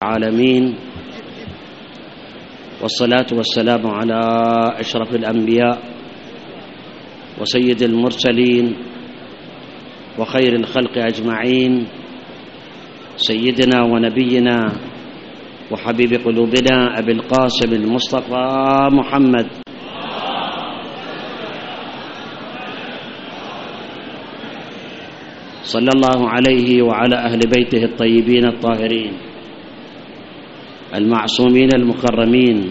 العالمين، والصلاة والسلام على أشرف الأنبياء وسيد المرسلين وخير الخلق أجمعين، سيدنا ونبينا وحبيب قلوبنا أبي القاسم المصطفى محمد صلى الله عليه وعلى أهل بيته الطيبين الطاهرين المعصومين المكرمين،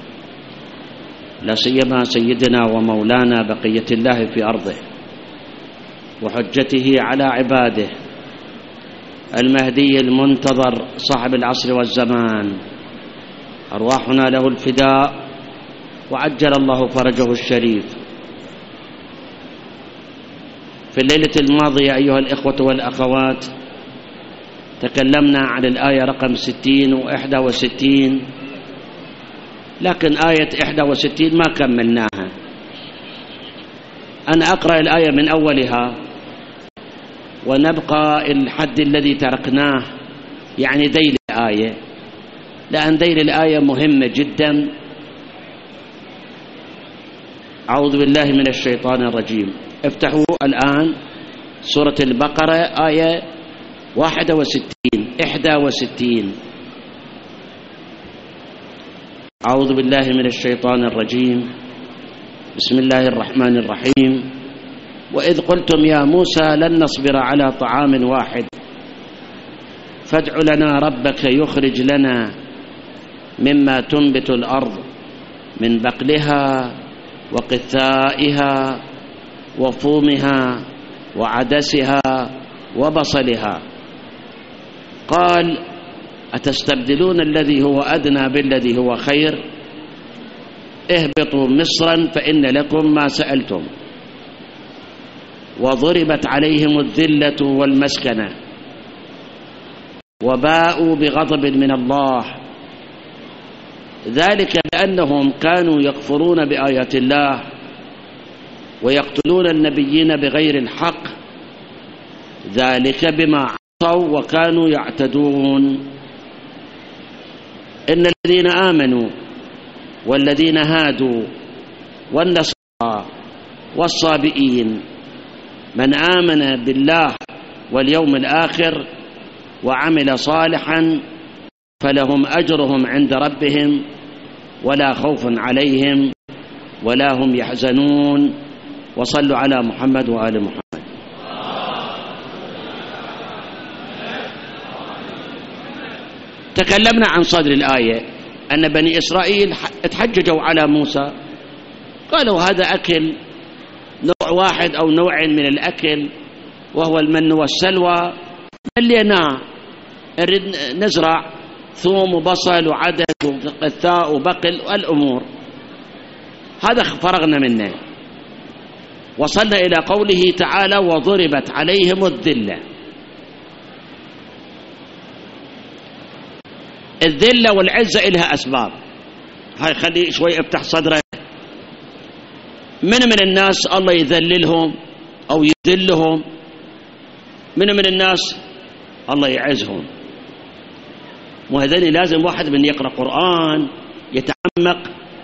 لا سيما سيدنا ومولانا بقية الله في أرضه وحجته على عباده المهدي المنتظر صاحب العصر والزمان، أرواحنا له الفداء وعجل الله فرجه الشريف. في الليلة الماضية أيها الإخوة والأخوات تكلمنا عن الآية رقم 60 و61، لكن آية 61 ما كملناها. أنا أقرأ الآية من أولها ونبقى الحد الذي تركناه، يعني ذيل الآية، لأن ذيل الآية مهمة جدا. أعوذ بالله من الشيطان الرجيم. افتحوا الآن سورة البقرة آية 61. أعوذ بالله من الشيطان الرجيم. بسم الله الرحمن الرحيم. وإذ قلتم يا موسى لن نصبر على طعام واحد فادع لنا ربك يخرج لنا مما تنبت الأرض من بقلها وقثائها وفومها وعدسها وبصلها. قال أتستبدلون الذي هو أدنى بالذي هو خير، اهبطوا مصرا فإن لكم ما سألتم. وضربت عليهم الذلة والمسكنة وباءوا بغضب من الله، ذلك بأنهم كانوا يكفرون بآيات الله ويقتلون النبيين بغير الحق، ذلك بما عصوا وكانوا يعتدون. إن الذين آمنوا والذين هادوا والنصارى والصابئين من آمن بالله واليوم الآخر وعمل صالحا فلهم أجرهم عند ربهم ولا خوف عليهم ولا هم يحزنون. وصلوا على محمد وآل محمد. تكلمنا عن صدر الآية أن بني إسرائيل اتحججوا على موسى، قالوا هذا أكل نوع واحد أو نوع من الأكل وهو المن والسلوى، مليناه نريد نزرع ثوم وبصل وعدس وقثاء وبقل والأمور، هذا فرغنا منه. وصلنا إلى قوله تعالى وضربت عليهم الذلة. الذلة والعزة إلها أسباب، هاي خلي شوي افتح صدرك. من الناس الله يذللهم أو يذلهم، من الناس الله يعزهم. وهذين لازم واحد من يقرأ قرآن يتعمق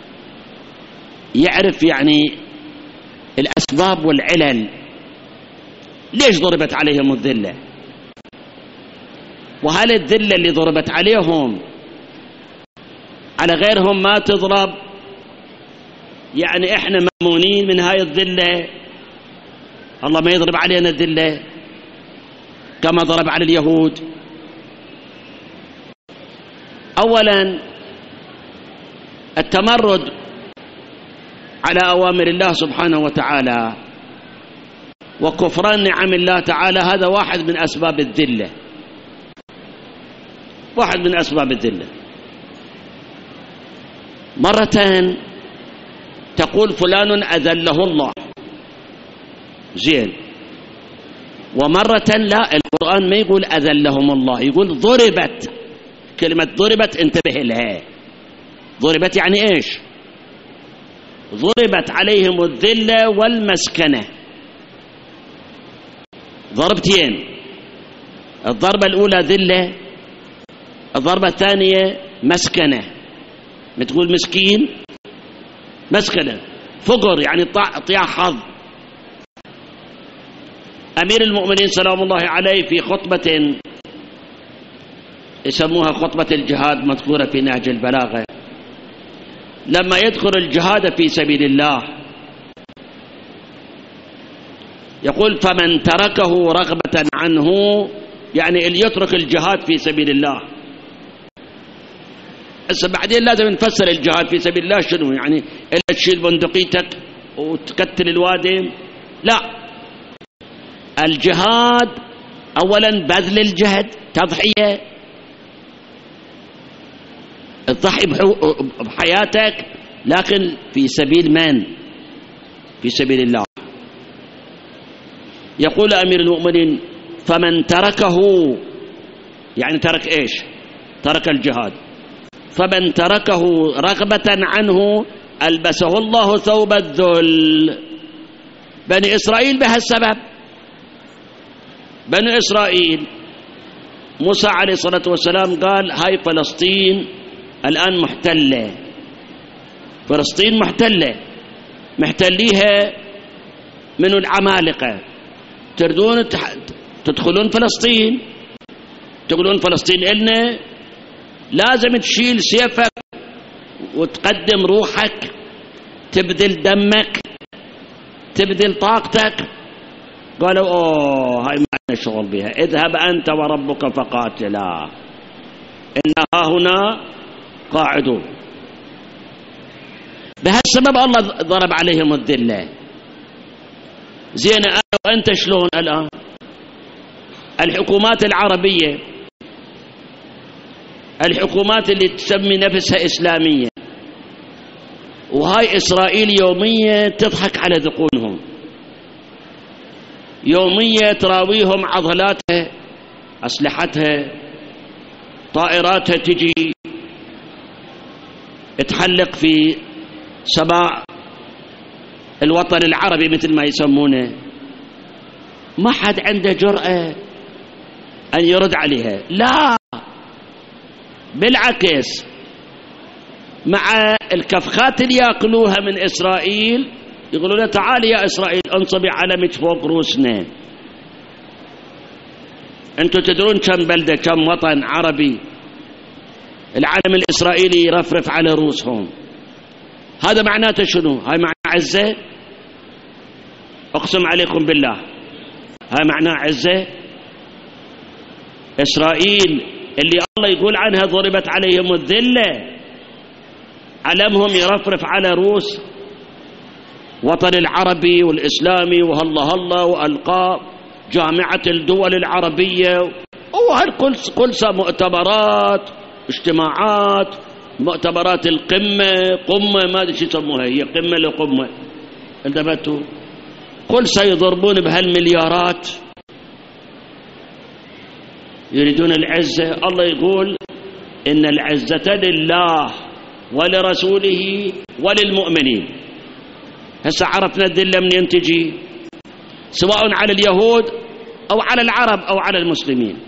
يعرف يعني الأسباب والعلل، ليش ضربت عليهم الذلة، وهل الذلة اللي ضربت عليهم على غيرهم ما تضرب، يعني احنا مأمونين من هاي الذلة، الله ما يضرب علينا الذلة كما ضرب على اليهود. أولا التمرد على أوامر الله سبحانه وتعالى وكفران نعم الله تعالى، هذا واحد من أسباب الذلة، واحد من أسباب الذلة. مرة تقول فلان أذله الله، زين، ومرة لا، القرآن ما يقول أذلهم الله، يقول ضربت. كلمة ضربت انتبه لها، ضربت يعني إيش؟ ضربت عليهم الذلة والمسكنة، ضربتين. الضربة الأولى ذلة، الضربة الثانية مسكنة، بتقول مسكين مسكنة، فقر يعني طيع حظ. أمير المؤمنين سلام الله عليه في خطبة يسموها خطبة الجهاد مذكورة في نهج البلاغة، لما يذكر الجهاد في سبيل الله يقول فمن تركه رغبة عنه، يعني اللي يترك الجهاد في سبيل الله. هسه بعدين لازم نفسر الجهاد في سبيل الله شنو، يعني إلا تشيل بندقيتك وتقتل الوادم؟ لا، الجهاد أولا بذل الجهد، تضحية، تضحي بحياتك، لكن في سبيل من؟ في سبيل الله. يقول أمير المؤمنين فمن تركه، يعني ترك إيش؟ ترك الجهاد. فمن تركه رغبة عنه ألبسه الله ثوب الذل. بني إسرائيل بهالسبب، بني إسرائيل موسى عليه الصلاة والسلام قال هاي فلسطين الآن محتلة، فلسطين محتلة، محتليها من العمالقة، تردون تدخلون فلسطين، تقولون فلسطين إلنا، لازم تشيل سيفك وتقدم روحك، تبذل دمك، تبذل طاقتك. قالوا اوه هاي ما عندنا شغل بها، اذهب انت وربك فقاتلا إنها هنا قاعدون. بهالسبب الله ضرب عليهم الذلة. زين أنا وأنت شلون الآن؟ الحكومات العربية، الحكومات اللي تسمي نفسها إسلامية، وهاي إسرائيل يوميا تضحك على ذقونهم، يوميا تراويهم عضلاتها، أسلحتها، طائراتها تجي تحلق في سماء الوطن العربي مثل ما يسمونه، ما حد عنده جرأة أن يرد عليها. لا، بالعكس، مع الكفخات اللي يأكلوها من إسرائيل يقولون تعالي يا إسرائيل انصبي علمك فوق روسنا. أنتم تدرون كم بلدة كم وطن عربي العلم الإسرائيلي يرفرف على روسهم؟ هذا معناته شنو؟ هاي معنى عزة؟ أقسم عليكم بالله هاي معنى عزة. إسرائيل اللي الله يقول عنها ضربت عليهم الذلة، علمهم يرفرف على روس وطن العربي والإسلامي وهلا هلا وألقاب جامعة الدول العربية، وهالكل مؤتمرات، اجتماعات، مؤتمرات القمة، قمة ما أدري شو يسموها، هي قمة لقمة، انتبهتوا؟ كل سيضربون بهالمليارات، يريدون العزة. الله يقول إن العزة لله ولرسوله وللمؤمنين. هسه عرفنا الذلة منين تجي، سواء على اليهود أو على العرب أو على المسلمين.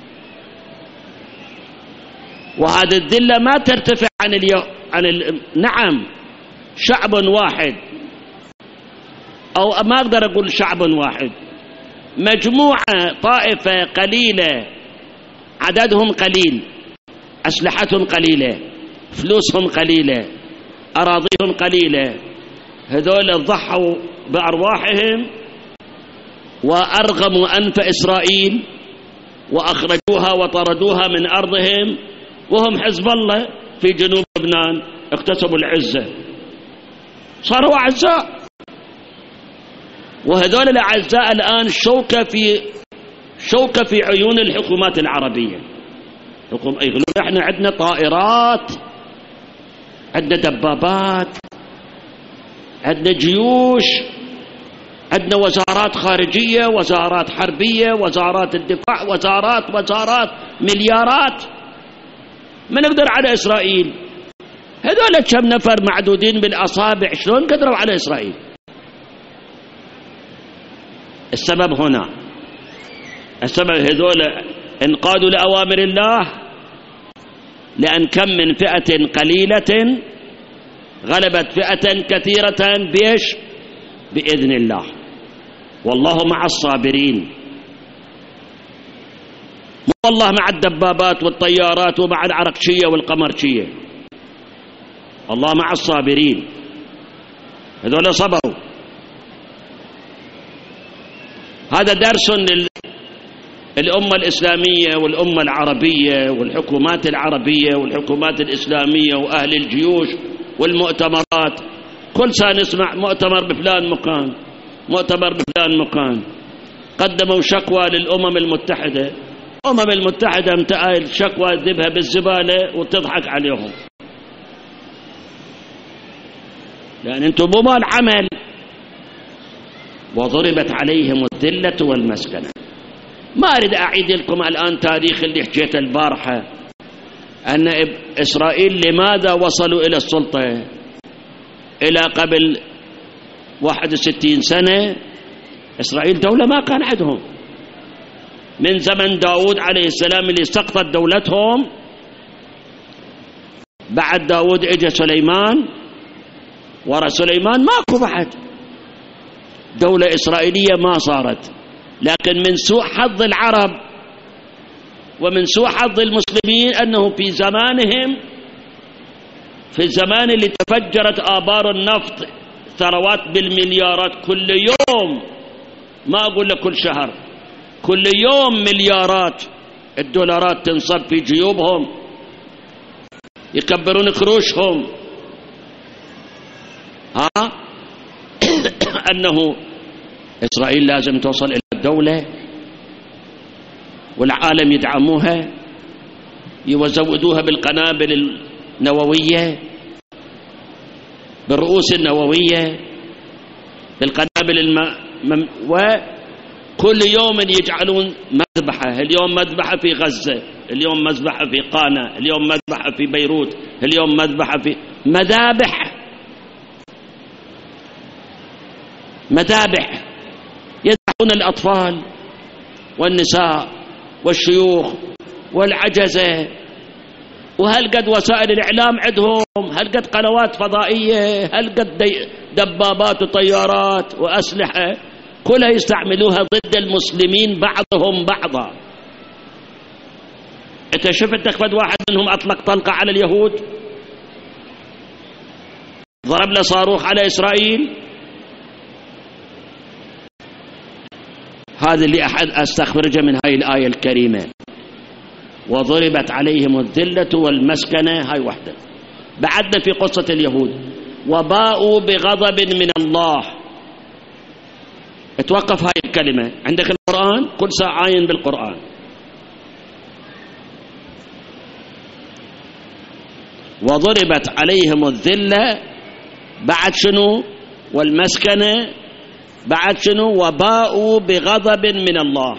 وهذه الذلة ما ترتفع نعم شعب واحد، أو ما أقدر أقول شعب واحد، مجموعة طائفة قليلة، عددهم قليل، أسلحتهم قليلة، فلوسهم قليلة، أراضيهم قليلة، هذول ضحوا بأرواحهم وأرغموا أنف إسرائيل وأخرجوها وطردوها من أرضهم، وهم حزب الله في جنوب لبنان اكتسبوا العزة، صاروا أعزاء. وهذول الأعزاء الآن شوكة في عيون الحكومات العربية. يقولون احنا عندنا طائرات، عندنا دبابات، عندنا جيوش، عندنا وزارات خارجية، وزارات حربية، وزارات الدفاع، وزارات مليارات. ما نقدر على إسرائيل. هذول كم نفر معدودين بالأصابع شلون قدروا على إسرائيل؟ السبب هنا، السبب هذول انقادوا لأوامر الله لأن كم من فئة قليلة غلبت فئة كثيرة بإيش؟ بإذن الله، والله مع الصابرين. مو والله مع الدبابات والطيارات ومع العرقشية والقمرشية، الله مع الصابرين، هذول صبروا. هذا درس للأمة الإسلامية والأمة العربية والحكومات العربية والحكومات الإسلامية وأهل الجيوش والمؤتمرات. كل سنة نسمع مؤتمر بفلان مكان، مؤتمر بفلان مكان. قدموا شكوى للأمم المتحدة، الأمم المتحدة امتأى الشكوى تذبها بالزبالة وتضحك عليهم، لأن أنتم مو مال عمل. وضربت عليهم الذلة والمسكنة. ما أريد أعيد لكم الآن تاريخ اللي حكيته البارحة، أن إسرائيل لماذا وصلوا إلى السلطة إلى قبل 61 سنة. إسرائيل دولة ما كان عندهم من زمن داود عليه السلام اللي سقطت دولتهم. بعد داود اجى سليمان، ورا سليمان ماكو بعد دولة إسرائيلية ما صارت. لكن من سوء حظ العرب ومن سوء حظ المسلمين أنه في زمانهم، في الزمان اللي تفجرت آبار النفط ثروات بالمليارات كل يوم، ما أقول لك كل شهر، كل يوم مليارات الدولارات تنصب في جيوبهم، يكبرون كروشهم. أنه إسرائيل لازم توصل إلى الدولة والعالم يدعموها، يزودوها بالقنابل النووية، بالرؤوس النووية، بالقنابل وكل يوم يجعلون مذبحة. اليوم مذبحة في غزة، اليوم مذبحة في قانا، اليوم مذبحة في بيروت، اليوم مذبحة في مذابح يذبحون الأطفال والنساء والشيوخ والعجزة. وهل قد وسائل الإعلام عندهم، هل قد قنوات فضائية، هل قد دبابات وطيارات وأسلحة كلها يستعملوها ضد المسلمين بعضهم بعضا. أنت شفت فد واحد منهم أطلق طلقة على اليهود، ضرب له صاروخ على إسرائيل؟ هذا اللي أحد أستخرجه من هاي الآية الكريمة، وضربت عليهم الذلة والمسكنة. هاي وحدة. بعدنا في قصة اليهود، وباءوا بغضب من الله. اتوقف هاي الكلمة عندك القرآن، كل ساعة عاين بالقرآن. وضربت عليهم الذلة بعد شنو؟ والمسكنة بعد شنو؟ وباءوا بغضب من الله.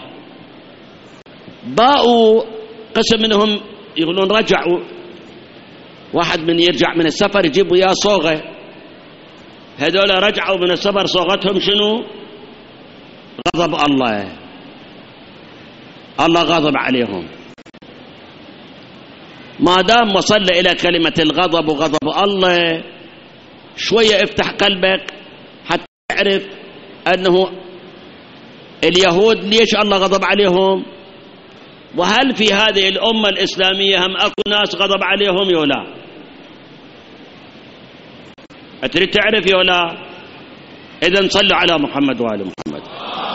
باءوا قسم منهم يقولون رجعوا، واحد من يرجع من السفر يجيب وياه صوغة، هذول رجعوا من السفر صوغتهم شنو؟ غضب الله، الله غضب عليهم. ما دام وصلنا إلى كلمة الغضب وغضب الله، شوية افتح قلبك حتى تعرف أنه اليهود ليش الله غضب عليهم، وهل في هذه الأمة الإسلامية هم أكو ناس غضب عليهم يولا؟ أتريد تعرف يولا؟ إذن صلوا على محمد وآل محمد.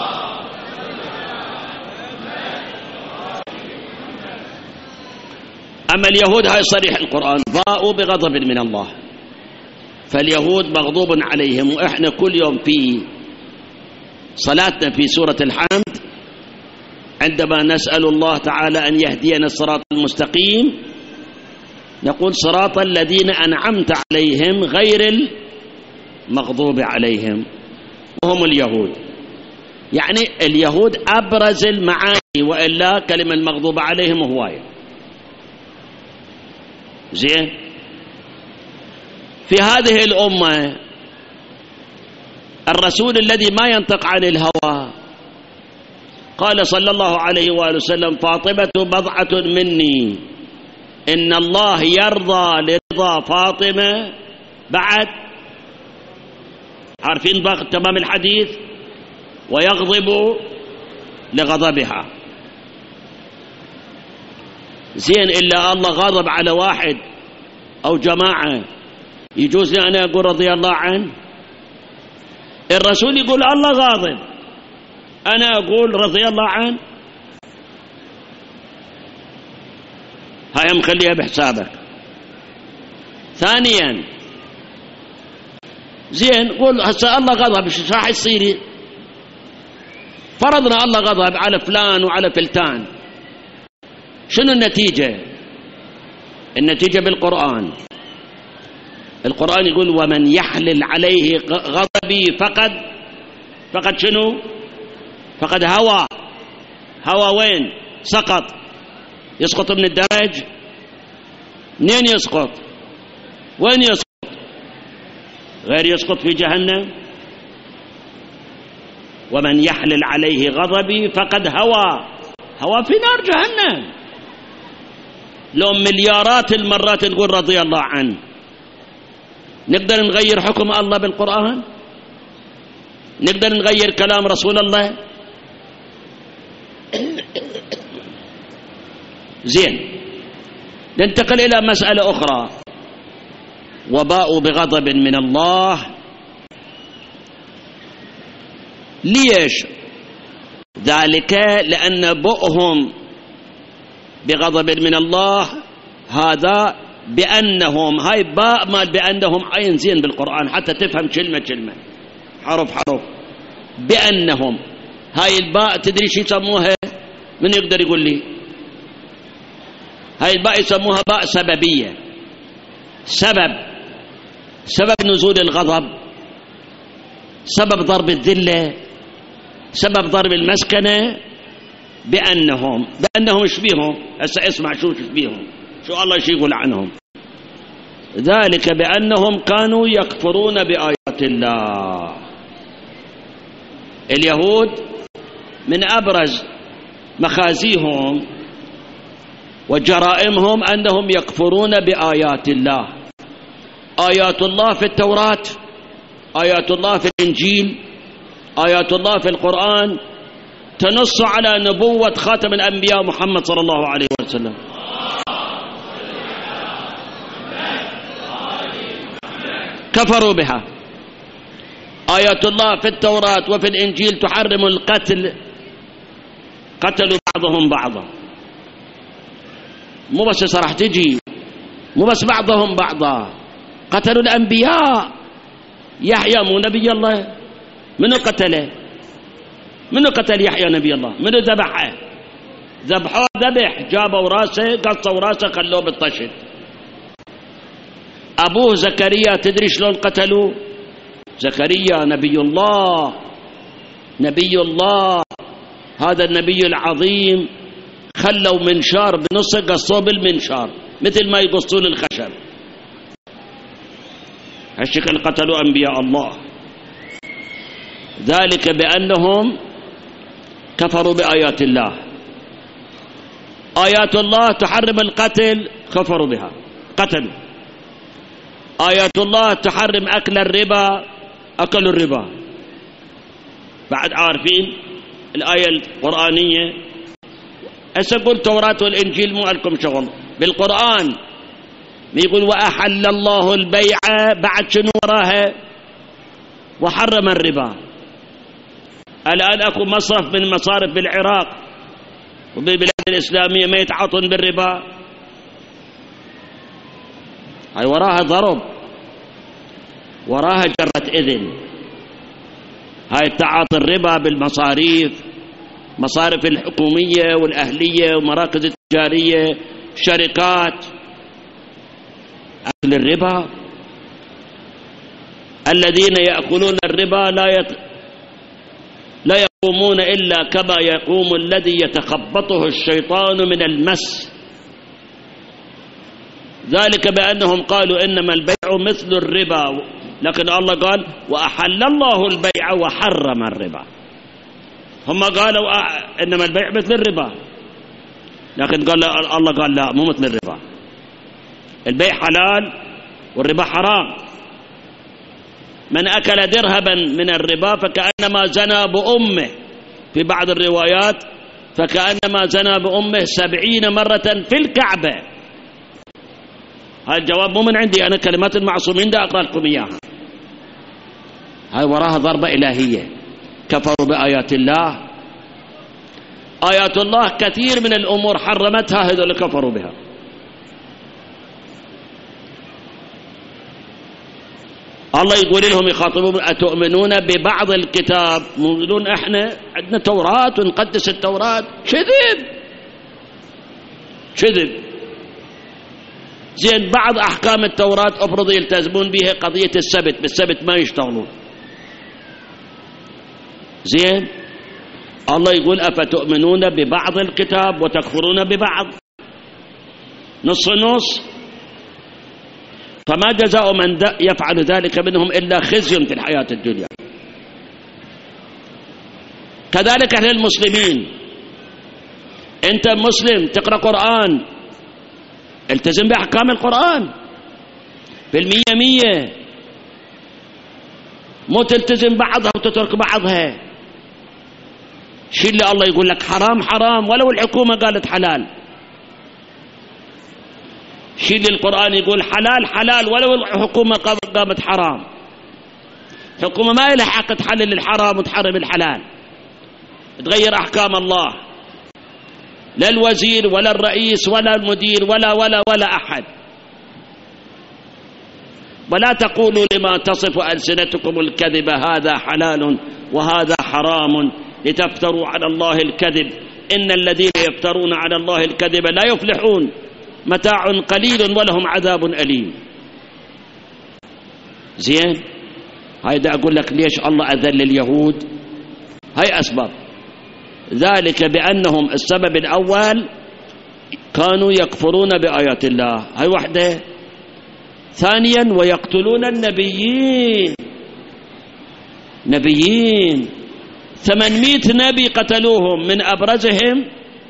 أما اليهود هاي صريح القرآن، باءوا بغضب من الله، فاليهود مغضوب عليهم. وإحنا كل يوم في صلاتنا في سورة الحمد عندما نسأل الله تعالى أن يهدينا الصراط المستقيم نقول صراط الذين أنعمت عليهم غير المغضوب عليهم، وهم اليهود. يعني اليهود أبرز المعاني، وإلا كلمة المغضوب عليهم هواية. زين، في هذه الأمة الرسول الذي ما ينطق عن الهوى قال صلى الله عليه وآله وسلم: فاطمة بضعة مني إن الله يرضى لرضا فاطمة بعد، عارفين تمام الحديث، ويغضب لغضبها. زين، إلا الله غضب على واحد أو جماعة يجوز لي أنا أقول رضي الله عنه؟ الرسول يقول الله غاضب، أنا أقول رضي الله عنه؟ هاي مخليها بحسابك. ثانيا، زين قول هسه الله غضب، ايش راح يصير؟ فرضنا الله غضب على فلان وعلى فلتان، شنو النتيجة؟ النتيجة بالقرآن. القرآن يقول ومن يحلل عليه غضبي فقد شنو؟ فقد هوى. هوى وين؟ سقط. يسقط من الدرج؟ منين يسقط؟ وين يسقط؟ غير يسقط في جهنم. ومن يحلل عليه غضبي فقد هوى في نار جهنم. لو مليارات المرات نقول رضي الله عنه، نقدر نغير حكم الله بالقرآن؟ نقدر نغير كلام رسول الله؟ زين، ننتقل إلى مسألة أخرى. وباءوا بغضب من الله. ليش ذلك؟ لأن بؤهم بغضب من الله هذا بأنهم، هاي باء مال بأنهم عين زين بالقرآن حتى تفهم كلمة كلمة، حرف حرف. بأنهم، هاي الباء تدري شو يسموها؟ من يقدر يقول لي؟ هاي الباء يسموها باء سببية. سبب نزول الغضب، سبب ضرب الذلة، سبب ضرب المسكنة. بأنهم ايش بيهم؟ هسه اسمع شو بيهم، شو الله شو يقول عنهم. ذلك بأنهم كانوا يكفرون بآيات الله. اليهود من أبرز مخازيهم وجرائمهم أنهم يكفرون بآيات الله. آيات الله في التوراة، آيات الله في الإنجيل، آيات الله في القرآن تنص على نبوة خاتم الأنبياء محمد صلى الله عليه وسلم. كفروا بها. آيات الله في التوراة وفي الإنجيل تحرم القتل، قتلوا بعضهم بعضا. مو بس صراحة تجي، مو بس بعضهم بعضا، قتلوا الأنبياء. يحيى مو نبي الله؟ منو قتله؟ منو قتل يحيى نبي الله؟ منو ذبحه؟ ذبحوه ذبح، جابوا راسه قصوا راسه خلوه بالطشت. أبوه زكريا تدري شلون قتلوه؟ زكريا نبي الله، هذا النبي العظيم، خلوا منشار بنصه قصوه بالمنشار مثل ما يقصون الخشب. هالشكل قتلوا أنبياء الله. ذلك بأنهم كفروا بآيات الله. آيات الله تحرم القتل، كفروا بها قتلوا. آيات الله تحرم أكل الربا، أكلوا الربا. بعد عارفين الآية القرآنية. هسه قل التوراة والإنجيل مو لكم شغل، بالقرآن يقول وأحل الله البيع، بعد شنو وراها؟ وحرم الربا. الآن أكو مصرف من مصارف بالعراق وبالبلاد الإسلامية ما يتعاطون بالربا، هاي وراها ضرب، وراها جرة إذن. هاي تعاطي الربا بالمصاريف، مصارف الحكومية والأهلية ومراكز التجارية، شركات. أكل الربا، الذين يأكلون الربا لا يقومون إلا كما يقوم الذي يتخبطه الشيطان من المس. ذلك بأنهم قالوا إنما البيع مثل الربا، لكن الله قال وأحل الله البيع وحرم الربا. هم قالوا إنما البيع مثل الربا، لكن قال الله قال لا، مو مثل الربا. البيع حلال والربا حرام. من أكل درهما من الربا فكأنما زنى بأمه، في بعض الروايات فكأنما زنى بأمه 70 مرة في الكعبة. هذا الجواب مو من عندي أنا، كلمات المعصومين ده أقرأ لكم إياها. هاي وراها ضربة إلهية. كفروا بآيات الله. آيات الله كثير من الأمور حرمتها هذول كفروا بها. الله يقول لهم يخاطبون أتؤمنون ببعض الكتاب، يقولون احنا عندنا توراة ونقدس التوراة. كذب. زين بعض أحكام التوراة أفرض يلتزمون بها قضية السبت، بالسبت ما يشتغلون. زين الله يقول أفتؤمنون ببعض الكتاب وتكفرون ببعض، نص نص. فما جزاء من يفعل ذلك منهم إلا خزي في الحياة الدنيا. كذلك أهل المسلمين، أنت مسلم تقرأ قرآن، التزم بأحكام القرآن بالمية مية، مو تلتزم بعضها وتترك بعضها. شيء اللي الله يقول لك حرام حرام ولو الحكومة قالت حلال، شيء اللي القرآن يقول حلال حلال ولو الحكومة قامت حرام. الحكومة ما لها حق تحلل الحرام وتحرم الحلال، تغير أحكام الله، لا الوزير ولا الرئيس ولا المدير ولا أحد. ولا تقولوا لما تصف ألسنتكم الكذب هذا حلال وهذا حرام لتفتروا على الله الكذب إن الذين يفترون على الله الكذب لا يفلحون متاع قليل ولهم عذاب أليم. زين هيدا أقول لك ليش الله أذل اليهود. هاي أسباب ذلك بأنهم السبب الأول كانوا يكفرون بآيات الله، هاي وحدة. ثانيا ويقتلون النبيين. 800 نبي قتلوهم، من أبرزهم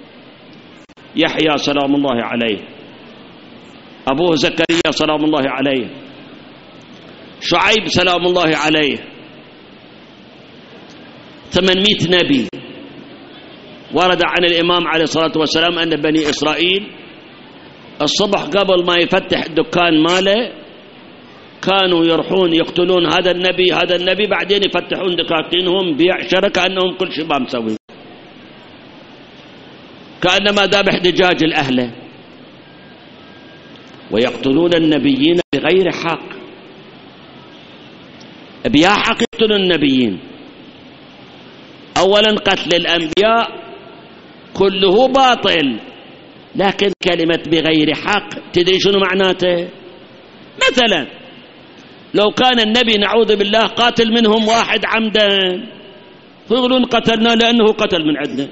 يحيى سلام الله عليه، أبوه زكريا سلام الله عليه، شعيب سلام الله عليه. 800 نبي. ورد عن الإمام عليه الصلاة والسلام أن بني إسرائيل الصبح قبل ما يفتح الدكان ماله كانوا يروحون يقتلون هذا النبي بعدين يفتحون دكاكينهم بيع شركة أنهم كل شيء ما مسوي، كأنما ذابح دجاج الأهل. ويقتلون النبيين بغير حق، بيا حق يقتلون النبيين. أولا قتل الأنبياء كله باطل، لكن كلمة بغير حق تدري شنو معناته؟ مثلا لو كان النبي نعوذ بالله قاتل منهم واحد عمدا فيقولون قتلنا لأنه قتل من عندنا.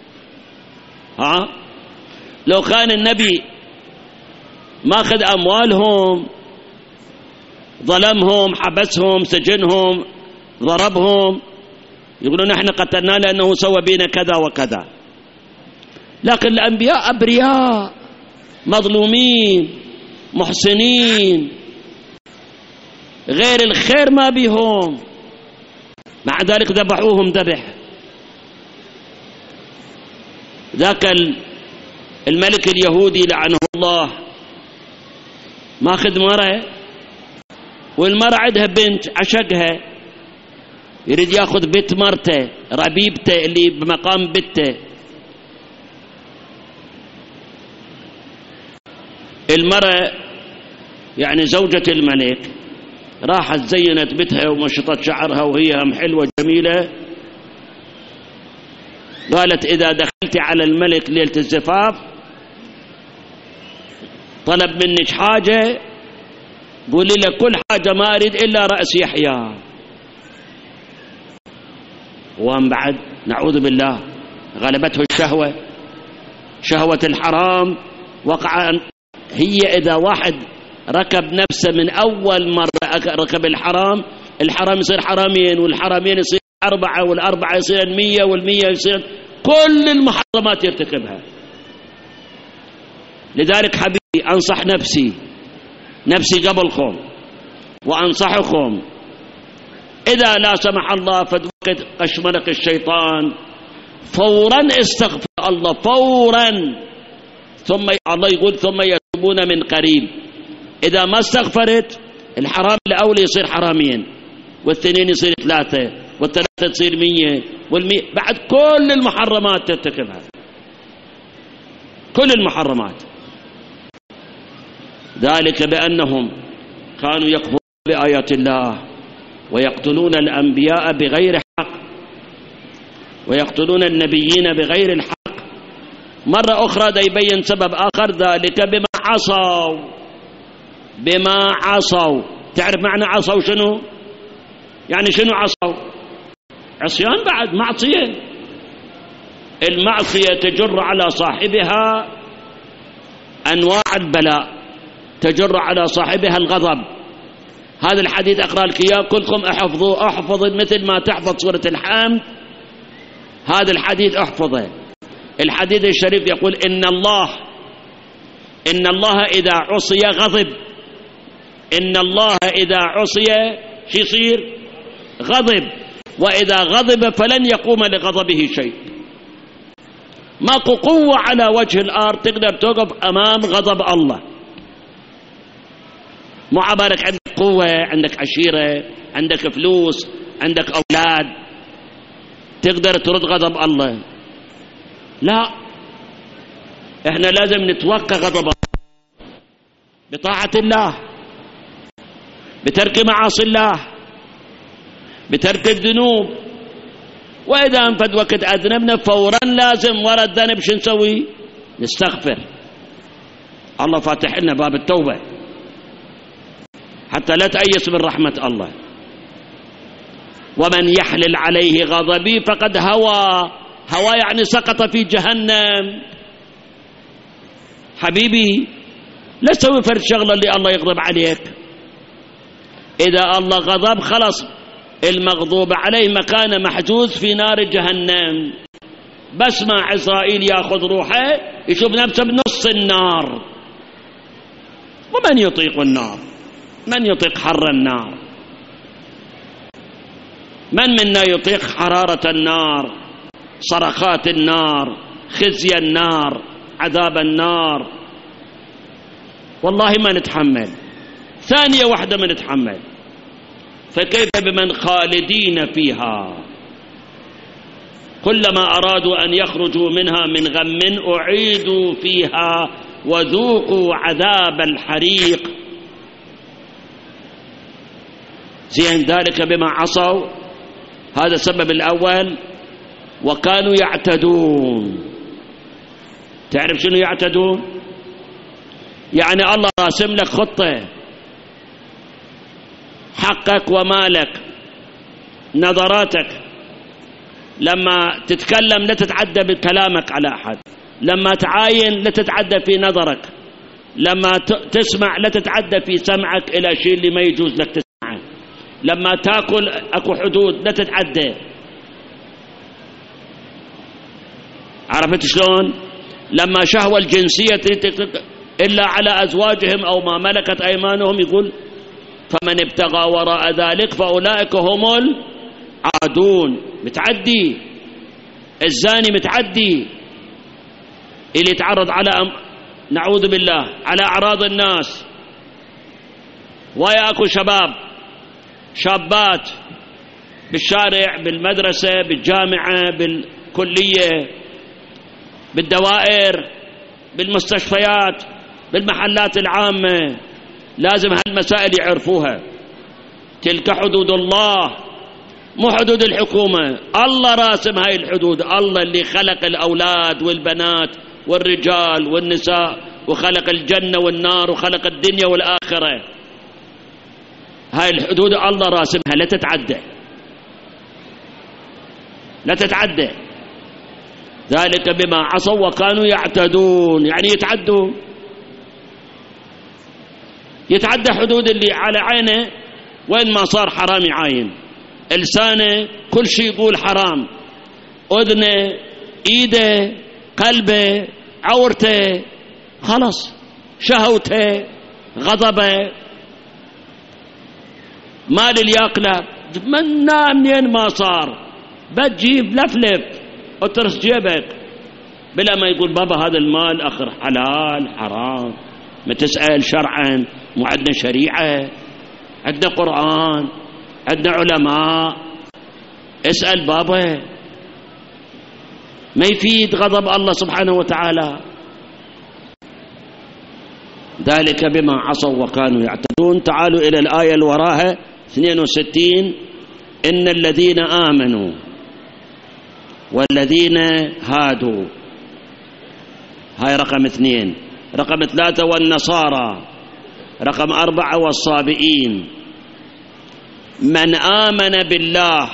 لو كان النبي ماخذ أموالهم، ظلمهم، حبسهم، سجنهم، ضربهم، يقولون احنا قتلنا لأنه سوى بينا كذا وكذا. لكن الأنبياء أبرياء مظلومين محسنين، غير الخير ما بيهم، مع ذلك ذبحوهم ذبح. ذاك الملك اليهودي لعنه الله ماخذ مرة، والمرة عندها بنت عشقها، يريد ياخذ بنت مرته ربيبته اللي بمقام بنته. المرة يعني زوجة الملك راحت زينت بيتها ومشطت شعرها وهي حلوة جميلة، قالت إذا دخلت على الملك ليلة الزفاف طلب منك حاجة قولي له كل حاجة ما أريد إلا رأس يحيى. وهم بعد نعوذ بالله غلبته الشهوة، شهوة الحرام وقع. هي إذا واحد ركب نفسه من أول مرة ركب الحرام يصير حرامين، والحرامين يصير 4، والأربعة يصير 100، وال100 يصير كل المحرمات يرتكبها. لذلك حبيبي أنصح نفسي نفسي قبلكم وأنصحكم، إذا لا سمح الله فوقت قشملك الشيطان فورا استغفر الله فورا، ثم الله يقول ثم يتوبون من قريب. إذا ما استغفرت الحرام الأول يصير حرامين، والثنين يصير 3، والثلاثة تصير 100، وال100 بعد كل المحرمات ترتكبها، كل المحرمات. ذلك بأنهم كانوا يكفرون بآيات الله ويقتلون الأنبياء بغير حق ويقتلون النبيين بغير الحق. مرة أخرى دا يبين سبب آخر، ذلك بما عصوا. تعرف معنى عصوا شنو؟ يعني شنو عصوا؟ عصيان، بعد معصية. المعصية تجر على صاحبها أنواع البلاء، تجر على صاحبها الغضب. هذا الحديث أقرأ لك إياه كلكم احفظوه، احفظ مثل ما تحفظ سورة الحمد. هذا الحديث احفظه. الحديث الشريف يقول إن الله إذا عصي غضب. إن الله إذا عصي شو يصير؟ غضب. وإذا غضب فلن يقوم لغضبه شيء. ماكو قوة على وجه الأرض تقدر توقف أمام غضب الله. مو عبارك عندك قوة، عندك عشيرة، عندك فلوس، عندك أولاد تقدر ترد غضب الله. لا، احنا لازم نتوقع غضب الله بطاعة الله، بترك معاصي الله، بترك الذنوب. وإذا انفد وقت أذنبنا فورا لازم ورا الذنب شو نسوي؟ نستغفر. الله فاتح لنا باب التوبة حتى لا تأيس من رحمة الله. ومن يحلل عليه غضبي فقد هوى يعني سقط في جهنم. حبيبي لا تسوي فرد شغلة اللي الله يغضب عليك. إذا الله غضب خلص المغضوب عليه مكانه محجوز في نار جهنم. بس ما إسرائيل يأخذ روحه يشوف نفسه بنص النار. ومن يطيق النار؟ من يطيق حر النار؟ من منا يطيق حرارة النار، صرخات النار، خزي النار، عذاب النار؟ والله ما نتحمل ثانية واحدة، ما نتحمل. فكيف بمن خالدين فيها؟ كلما أرادوا أن يخرجوا منها من غم أعيدوا فيها وذوقوا عذاب الحريق. زين، ذلك بما عصوا، هذا السبب الأول. وكانوا يعتدون. تعرف شنو يعتدون؟ يعني الله راسم لك خطة، حقك ومالك، نظراتك. لما تتكلم لا تتعدى بكلامك على أحد، لما تعاين لا تتعدى في نظرك، لما تسمع لا تتعدى في سمعك إلى شيء اللي ما يجوز لك تسمعه، لما تاكل أكو حدود لا تتعدى. عرفت شلون؟ لما شهوة الجنسية إلا على أزواجهم أو ما ملكت أيمانهم، يقول فمن ابتغى وراء ذلك فأولئك هم العادون. متعدي الزاني، متعدي اللي يتعرض على نعوذ بالله على أعراض الناس. ويأكل شابات بالشارع، بالمدرسة، بالجامعة، بالكلية، بالدوائر، بالمستشفيات، بالمحلات العامة. لازم هالمسائل يعرفوها. تلك حدود الله، مو حدود الحكومة. الله راسم هاي الحدود. الله اللي خلق الأولاد والبنات والرجال والنساء، وخلق الجنة والنار، وخلق الدنيا والآخرة. هاي الحدود الله راسمها، لا تتعدى، لا تتعدى. ذلك بما عصوا وكانوا يعتدون، يعني يتعدى حدود اللي على عينه. وين ما صار حرام يعاين. لسانه كل شيء يقول حرام، أذنه، إيده، قلبه، عورته، خلص شهوته، غضبه مال اللي ياكله منين ما صار بتجيب لفلف اترس جيبك بلا ما يقول بابا هذا المال اخر حلال حرام. ما تسأل شرعا، مو عندنا شريعة، عندنا قرآن، عندنا علماء، اسأل بابا. ما يفيد غضب الله سبحانه وتعالى. ذلك بما عصوا وكانوا يعتدون. تعالوا إلى الآية اللي وراها 62. إن الذين آمنوا والذين هادوا، هاي رقم 2. رقم 3 والنصارى. رقم 4 والصابئين. من آمن بالله،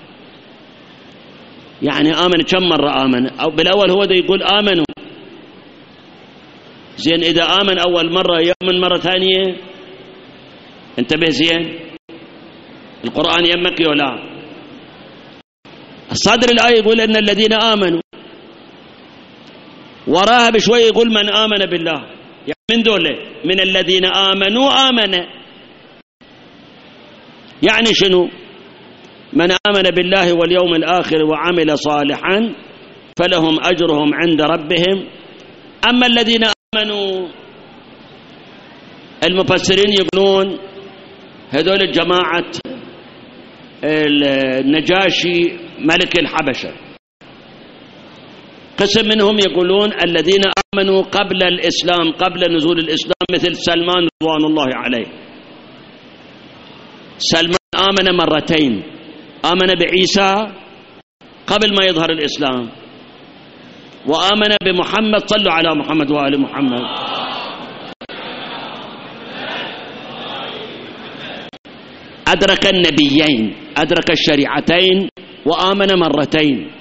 يعني آمن كم مرة آمن؟ أو بالأول هو ده يقول آمنوا، زين إذا آمن أول مرة يؤمن مرة ثانية؟ انتبه زين، القرآن يمك ولا الصدر الآية يقول إن الذين آمنوا، وراها بشوي يقول من آمن بالله. يعني من دولة من الذين آمنوا آمن، يعني شنو؟ من آمن بالله واليوم الآخر وعمل صالحا فلهم أجرهم عند ربهم. أما الذين آمنوا، المفسرين يقولون هذول الجماعة النجاشي ملك الحبشة، قسم منهم يقولون الذين آمنوا قبل الإسلام، قبل نزول الإسلام، مثل سلمان رضوان الله عليه. سلمان آمن مرتين، آمن بعيسى قبل ما يظهر الإسلام، وآمن بمحمد. صلوا على محمد وآل محمد. أدرك النبيين، أدرك الشريعتين، وآمن مرتين.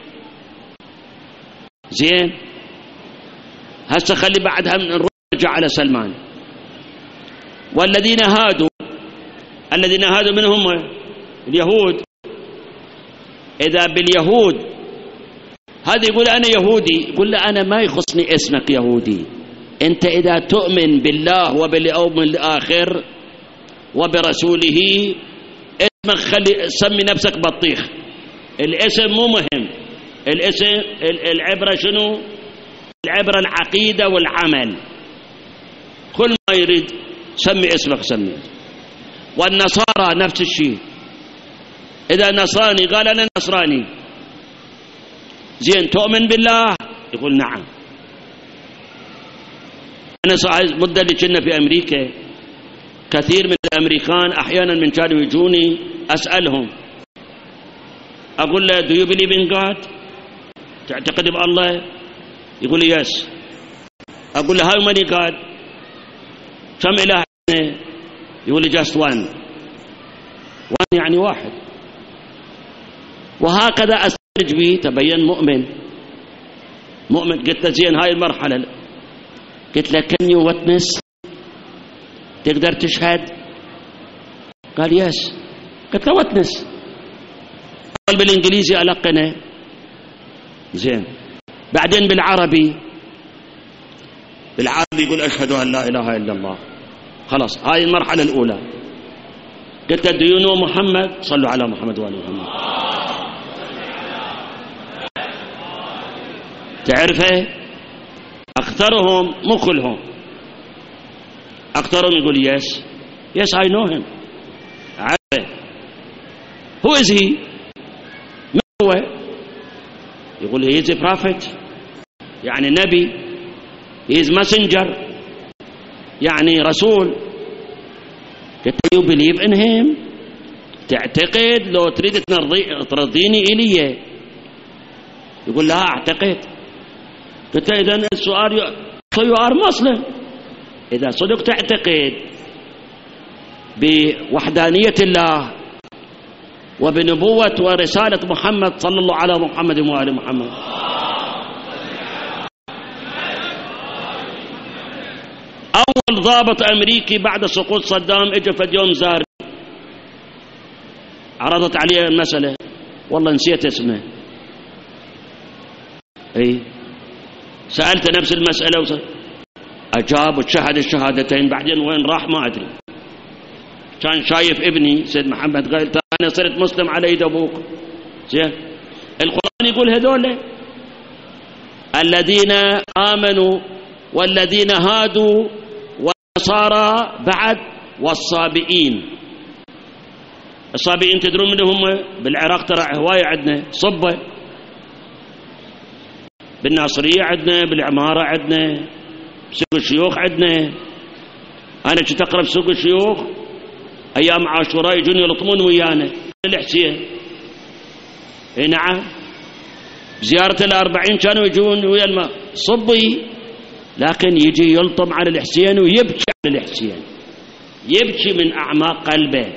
زين، هسه خلي بعدها نرجع على سلمان. والذين هادوا، الذين هادوا من هم؟ اليهود. إذا باليهود هذا يقول أنا يهودي، يقول له أنا ما يخصني اسمك يهودي، أنت إذا تؤمن بالله وباليوم الآخر وبرسوله اسمك خلي سمي نفسك بطيخ. الاسم مو مهم، الاسم العبرة شنو؟ العبرة العقيدة والعمل. كل ما يريد سمي اسمك سمي. والنصارى نفس الشيء، إذا نصراني قال أنا نصراني. زين، تؤمن بالله؟ يقول نعم. أنا مدة اللي كنا في أمريكا، كثير من الأمريكان أحيانا من كانوا يجوني أسألهم، أقول له do you believe in God؟ تعتقد بالله؟ يقول لي yes. أقول له how many God؟ كم إله؟ يقول لي just one يعني واحد. وهكذا أسترج به تبين مؤمن. قلت له زين هاي المرحلة، قلت له can you witness؟ تقدر تشهد؟ قال يس. قلت له witness. قال بالإنجليزي ألقنه. زين، بعدين بالعربي يقول أشهد أن لا إله إلا الله. خلاص، هاي المرحلة الأولى. قلت له do you know محمد؟ صلوا على محمد وآل محمد. تعرفه؟ أكثرهم، مو كلهم، أكثرهم يقول yes I know him. عرفه. who is he؟ من هو؟ يقول he is a prophet، يعني نبي. he is messenger، يعني رسول. قلت you believe in him؟ تعتقد؟ لو تريد ترضيني إليه. يقول لا أعتقد. قلت له إذن السؤال so you are Muslim. إذا صدق تعتقد بوحدانية الله وبنبوة ورسالة محمد صلى الله على محمد وآل محمد. أول ضابط أمريكي بعد سقوط صدام إجا في يوم زار، عرضت عليه المسألة، والله نسيت اسمه. أي سألت نفس المسألة أجاب وشهد الشهادتين، بعدين وين راح ما أدري. كان شايف ابني سيد محمد قال أنا صرت مسلم على يد أبوك. زين القرآن يقول هذول الذين آمنوا والذين هادوا والنصارى بعد والصابئين. الصابئين تدرون من هم؟ بالعراق ترى هواية عندنا صبة، بالناصرية عندنا، بالعمارة عندنا، بسوق الشيوخ عندنا. أنا كنت أقرب سوق الشيوخ أيام عاشوراء يجون يلطمون ويانا الحسين. اي نعم، زيارة الأربعين كانوا يجون ويا الصبي، لكن يجي يلطم على الحسين ويبكي على الحسين، يبكي من أعماق قلبه.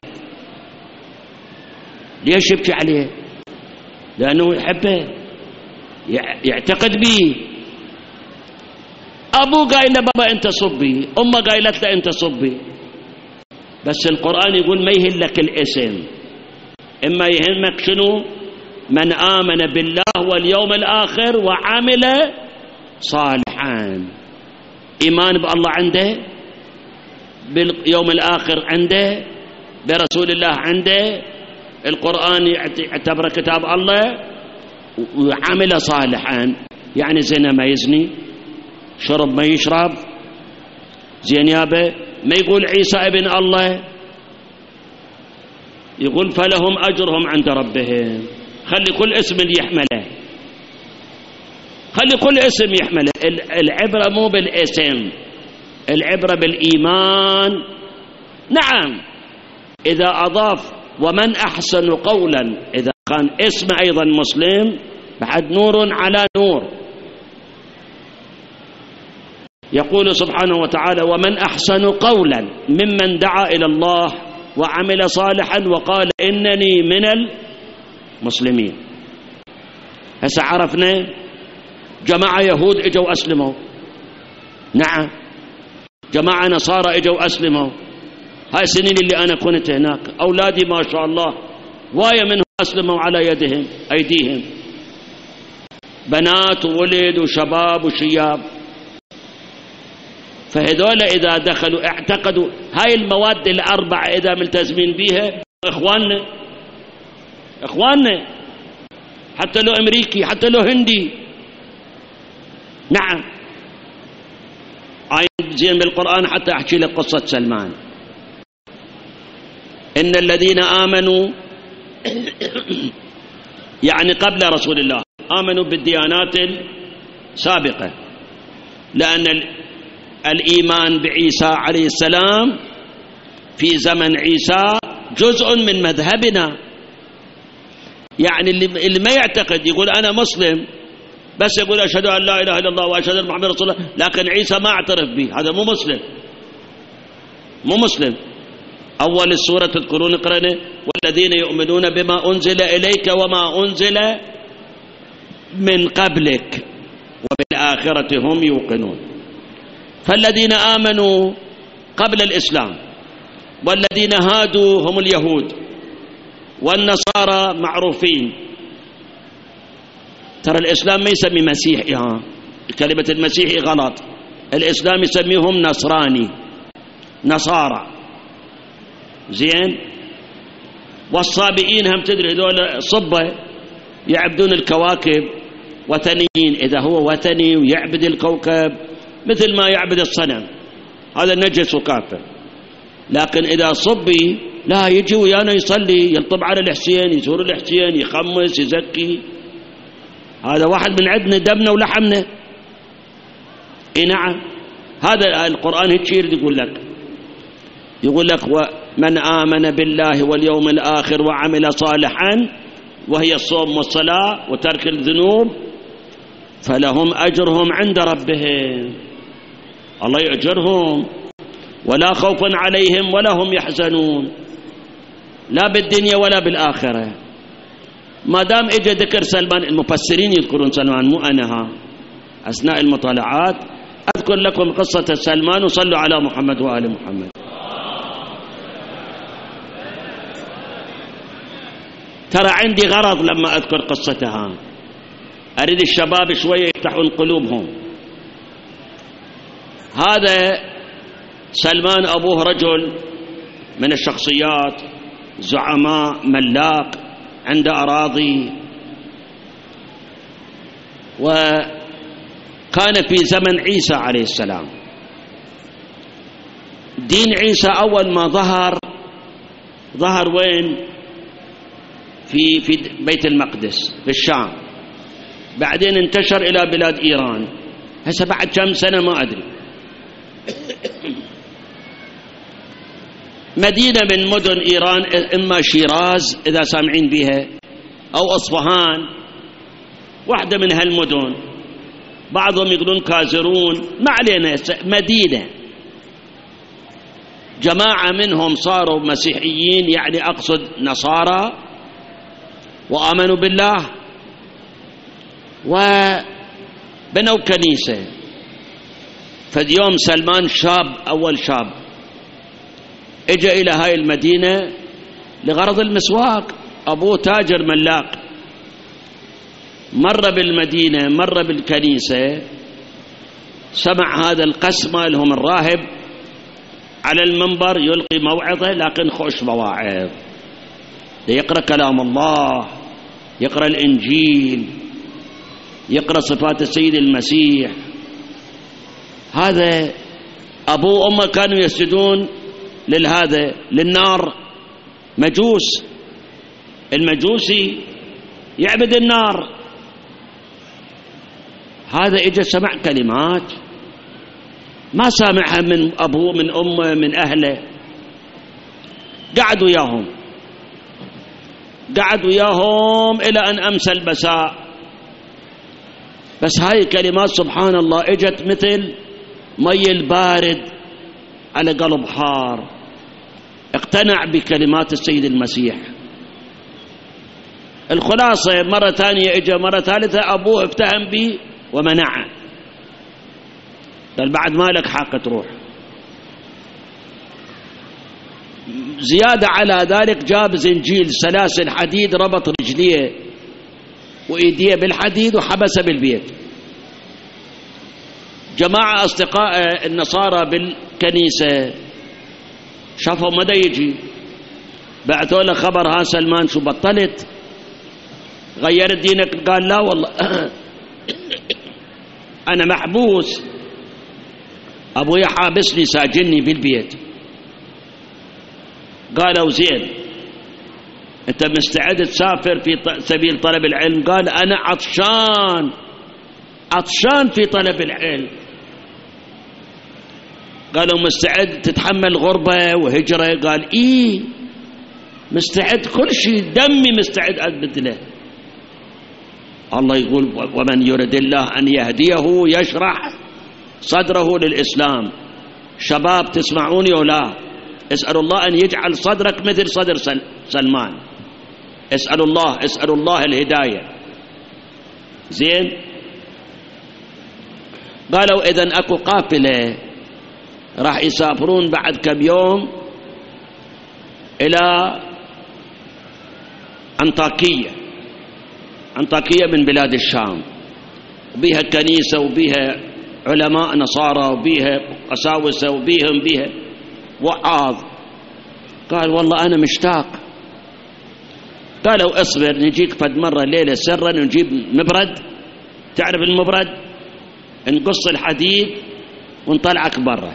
ليش يبكي عليه؟ لأنه يحبه، يعتقد به. أبوه قايل له بابا أنت صبي، أمه قايلت له أنت صبي. بس القرآن يقول ما يهلك الاسم، إما يهمك شنو؟ من آمن بالله واليوم الآخر وعمل صالحا. إيمان بالله عنده، باليوم الآخر عنده، برسول الله عنده، القرآن يعتبر كتاب الله، وعمل صالحا. يعني زنا ما يزني، شرب ما يشرب. زين يابا، ما يقول عيسى ابن الله، يقول فلهم أجرهم عند ربهم. خلي كل اسم يحمله، خلي كل اسم يحمله. العبرة مو بالاسم، العبرة بالإيمان. نعم، إذا أضاف ومن أحسن قولا، إذا كان اسم أيضا مسلم بعد نور على نور. يقول سبحانه وتعالى ومن أحسن قولا ممن دعا إلى الله وعمل صالحا وقال إنني من المسلمين. هسه عرفنا جماعة يهود اجوا أسلموا، نعم، جماعة نصارى اجوا أسلموا. هاي السنين اللي أنا كنت هناك أولادي ما شاء الله وايا منهم أسلموا على يدهم أيديهم، بنات وولد وشباب وشياب. فهذول إذا دخلوا اعتقدوا هاي المواد الأربعة إذا ملتزمين بيها، إخواننا حتى لو أمريكي حتى لو هندي. نعم، زين بالقرآن حتى أحكي لك قصة سلمان. إن الذين آمنوا يعني قبل رسول الله آمنوا بالديانات السابقة، لأن الإيمان بعيسى عليه السلام في زمن عيسى جزء من مذهبنا. يعني اللي ما يعتقد يقول أنا مسلم بس يقول أشهد أن لا إله إلا الله وأشهد أن محمد رسول الله، لكن عيسى ما اعترف به، هذا مو مسلم، مو مسلم. أول السورة تذكرون اقرأنا والذين يؤمنون بما أنزل إليك وما أنزل من قبلك وبالآخرة هم يوقنون. فالذين آمنوا قبل الإسلام والذين هادوا هم اليهود والنصارى معروفين. ترى الإسلام ما يسمي مسيحي، كلمة المسيحي غلط، الإسلام يسميهم نصراني، نصارى. زين، والصابئين هم تدري هذول صبة يعبدون الكواكب، وثنيين. إذا هو وثني ويعبد الكوكب مثل ما يعبد الصنم، هذا نجس وكافر. لكن إذا صبي لا يجي ويانا يصلي، يلطب على الحسين، يزور الحسين، يخمس، يزكي، هذا واحد من عندنا دمنا ولحمنا. اي نعم، هذا القرآن هيك يقول لك ومن آمن بالله واليوم الآخر وعمل صالحا، وهي الصوم والصلاة وترك الذنوب، فلهم أجرهم عند ربهم، الله يأجرهم، ولا خوف عليهم ولا هم يحزنون، لا بالدنيا ولا بالآخرة. ما دام اجى ذكر سلمان، المفسرين يذكرون سلمان مو أنا، أثناء المطالعات أذكر لكم قصة سلمان، وصلوا على محمد وآل محمد. ترى عندي غرض لما أذكر قصتها، أريد الشباب شوية يفتحون قلوبهم. هذا سلمان أبوه رجل من الشخصيات، زعماء، ملاق، عنده أراضي، وكان في زمن عيسى عليه السلام. دين عيسى أول ما ظهر وين؟ في بيت المقدس في الشام، بعدين انتشر إلى بلاد إيران. هسه بعد كم سنة ما أدري. مدينة من مدن إيران، إما شيراز إذا سامعين بها، أو أصفهان، واحدة من هالمدن، بعضهم يقولون كازرون، ما علينا. مدينة جماعة منهم صاروا مسيحيين، يعني أقصد نصارى، وآمنوا بالله وبنوا كنيسة. فاليوم سلمان شاب، أول شاب، اجى إلى هاي المدينة لغرض المسواق. أبوه تاجر ملاق، مر بالمدينة، مر بالكنيسة، سمع هذا القسمة لهم الراهب على المنبر يلقي موعظة، لكن خوش مواعظ، يقرأ كلام الله، يقرأ الإنجيل، يقرأ صفات السيد المسيح. هذا أبوه وأمه كانوا يسجدون للنار، مجوس، المجوسي يعبد النار. هذا اجى سمع كلمات ما سامعها من أبوه، من أمه، من أهله. قعد وياهم إلى أن أمسى المساء. بس هاي كلمات سبحان الله اجت مثل مي البارد على قلب حار. اقتنع بكلمات السيد المسيح. الخلاصة مرة ثانية اجى، مرة ثالثة أبوه افتهم به ومنعه، قال بعد ما لك حق تروح. زيادة على ذلك جاب زنجيل سلاسل حديد، ربط رجليه وإيديه بالحديد وحبسه بالبيت. جماعة أصدقاء النصارى بالكنيسة شافوا مدى يجي، بعثوا له خبر: ها سلمان شو بطلت؟ غيرت دينك؟ قال لا والله أنا محبوس، أبويا حابسني ساجني بالبيت. قالوا زين، أنت مستعد تسافر في سبيل طلب العلم؟ قال أنا عطشان في طلب العلم. قالوا مستعد تتحمل غربة وهجرة؟ قال إيه مستعد، كل شيء، دمي مستعد أبذله. الله يقول: ومن يرد الله أن يهديه يشرح صدره للإسلام. شباب تسمعوني ولا؟ اسأل الله أن يجعل صدرك مثل صدر سلمان. اسأل الله الهداية. زين. قالوا إذن أكو قافلة راح يسافرون بعد كم يوم إلى أنطاكية من بلاد الشام، وبيها كنيسة وبيها علماء نصارى وبيها قساوسة وبيها وعاظ. قال والله أنا مشتاق. قالوا اصبر نجيك فد مرة ليلة سرا ونجيب مبرد، تعرف المبرد، نقص الحديد ونطلعك برا.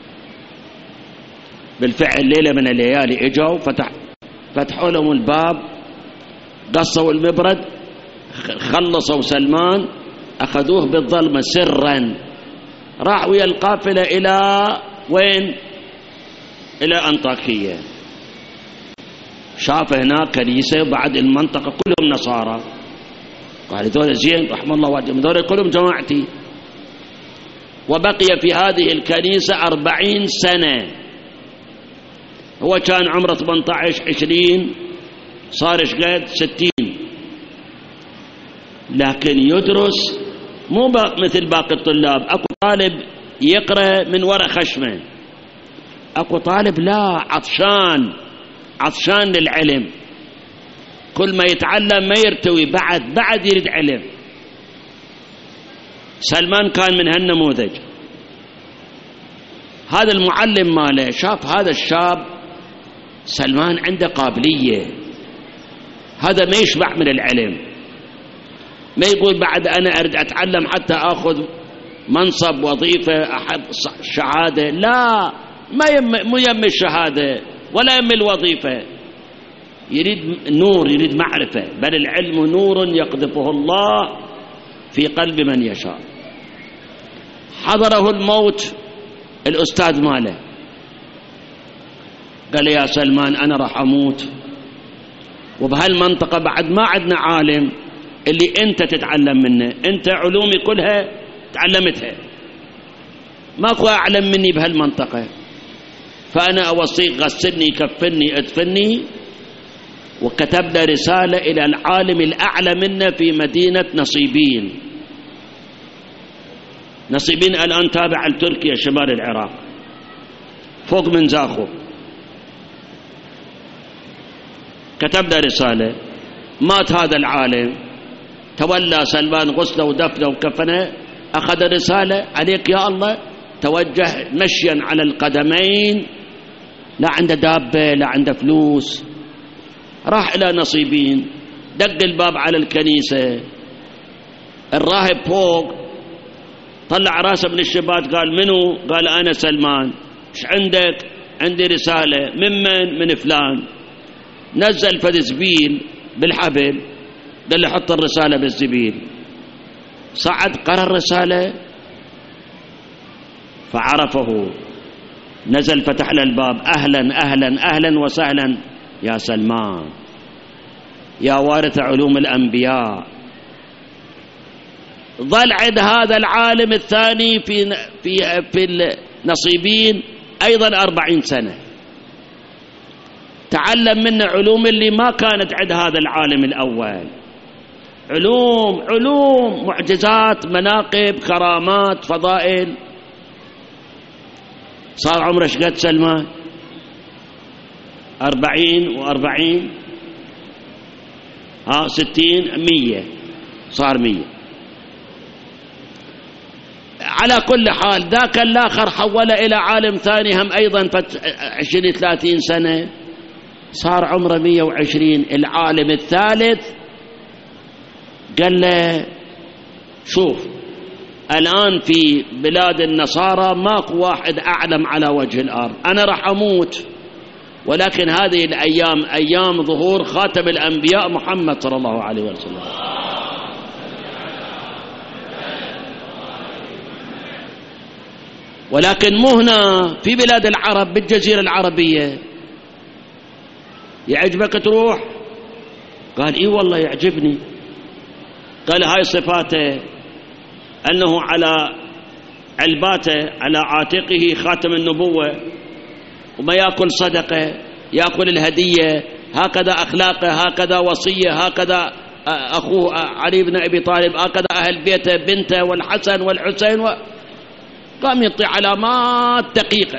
بالفعل ليلة من الليالي اجوا فتحوا لهم الباب، قصوا المبرد، خلصوا سلمان، أخذوه بالظلمة سرا، راح ويا القافلة إلى وين؟ إلى أنطاكية. شاف هناك كنيسة وبعد المنطقة كلهم نصارى. قال دول زين رحم الله وجههم، دول كلهم جماعتي. وبقي في هذه الكنيسة 40 سنة. هو كان عمره 18-20، صار شقد 60. لكن يدرس مو مثل باقي الطلاب. اكو طالب يقرأ من وراء خشمه، اكو طالب لا، عطشان للعلم، كل ما يتعلم ما يرتوي، بعد يريد علم. سلمان كان من هالنموذج. هذا المعلم ماله شاف هذا الشاب سلمان عنده قابلية، هذا ما يشبع من العلم، ما يقول بعد أنا أريد أتعلم حتى أخذ منصب وظيفة أحب شهادة، لا، ما يم الشهادة ولا يم الوظيفة، يريد نور، يريد معرفة، بل العلم نور يقذفه الله في قلب من يشاء. حضره الموت الأستاذ ماله، قال يا سلمان أنا راح أموت، وبهالمنطقة بعد ما عندنا عالم اللي أنت تتعلم منه، أنت علومي كلها تعلمتها، ماكو أعلم مني بهالمنطقة، فأنا أوصيك غسلني كفني ادفني. وكتبنا رسالة إلى العالم الأعلى منا في مدينة نصيبين. نصيبين الآن تابع لتركيا شمال العراق فوق من زاخو. كتبنا رسالة، مات هذا العالم، تولى سلمان غسله ودفنه وكفنه، أخذ رسالة عليك يا الله توجه مشيا على القدمين، لا عنده دابة لا عنده فلوس، راح إلى نصيبين، دق الباب على الكنيسة، الراهب فوق طلع راسه من الشباك، قال منو؟ قال أنا سلمان. ايش عندك؟ عندي رسالة. من فلان. نزل فد زبيل بالحبل، قال له حط الرسالة بالزبيل، صعد قرأ الرسالة فعرفه، نزل فتح له الباب، أهلا أهلا أهلا وسهلا يا سلمان يا وارث علوم الأنبياء. ظل عند هذا العالم الثاني في النصيبين أيضا 40 سنة، تعلم منه علوم اللي ما كانت عند هذا العالم الأول، علوم معجزات مناقب كرامات فضائل. صار عمره شقد سلمان؟ 40 و40 60 100، صار 100. على كل حال ذاك الآخر حوله إلى عالم ثاني هم أيضا 20-30 سنة، صار عمره 120. العالم الثالث قال له شوف الآن في بلاد النصارى ماكو واحد أعلم على وجه الأرض، أنا راح أموت، ولكن هذه الأيام أيام ظهور خاتم الأنبياء محمد صلى الله عليه وسلم. ولكن مو هنا في بلاد العرب بالجزيرة العربية. يعجبك تروح؟ قال إيه والله يعجبني. قال هاي صفاته، أنه على علباته على عاتقه خاتم النبوة، وما يأكل صدقة، يأكل الهدية، هكذا أخلاقه، هكذا وصية، هكذا أخوه علي بن أبي طالب، هكذا أهل بيته بنته والحسن والحسين قام يعطي علامات دقيقة.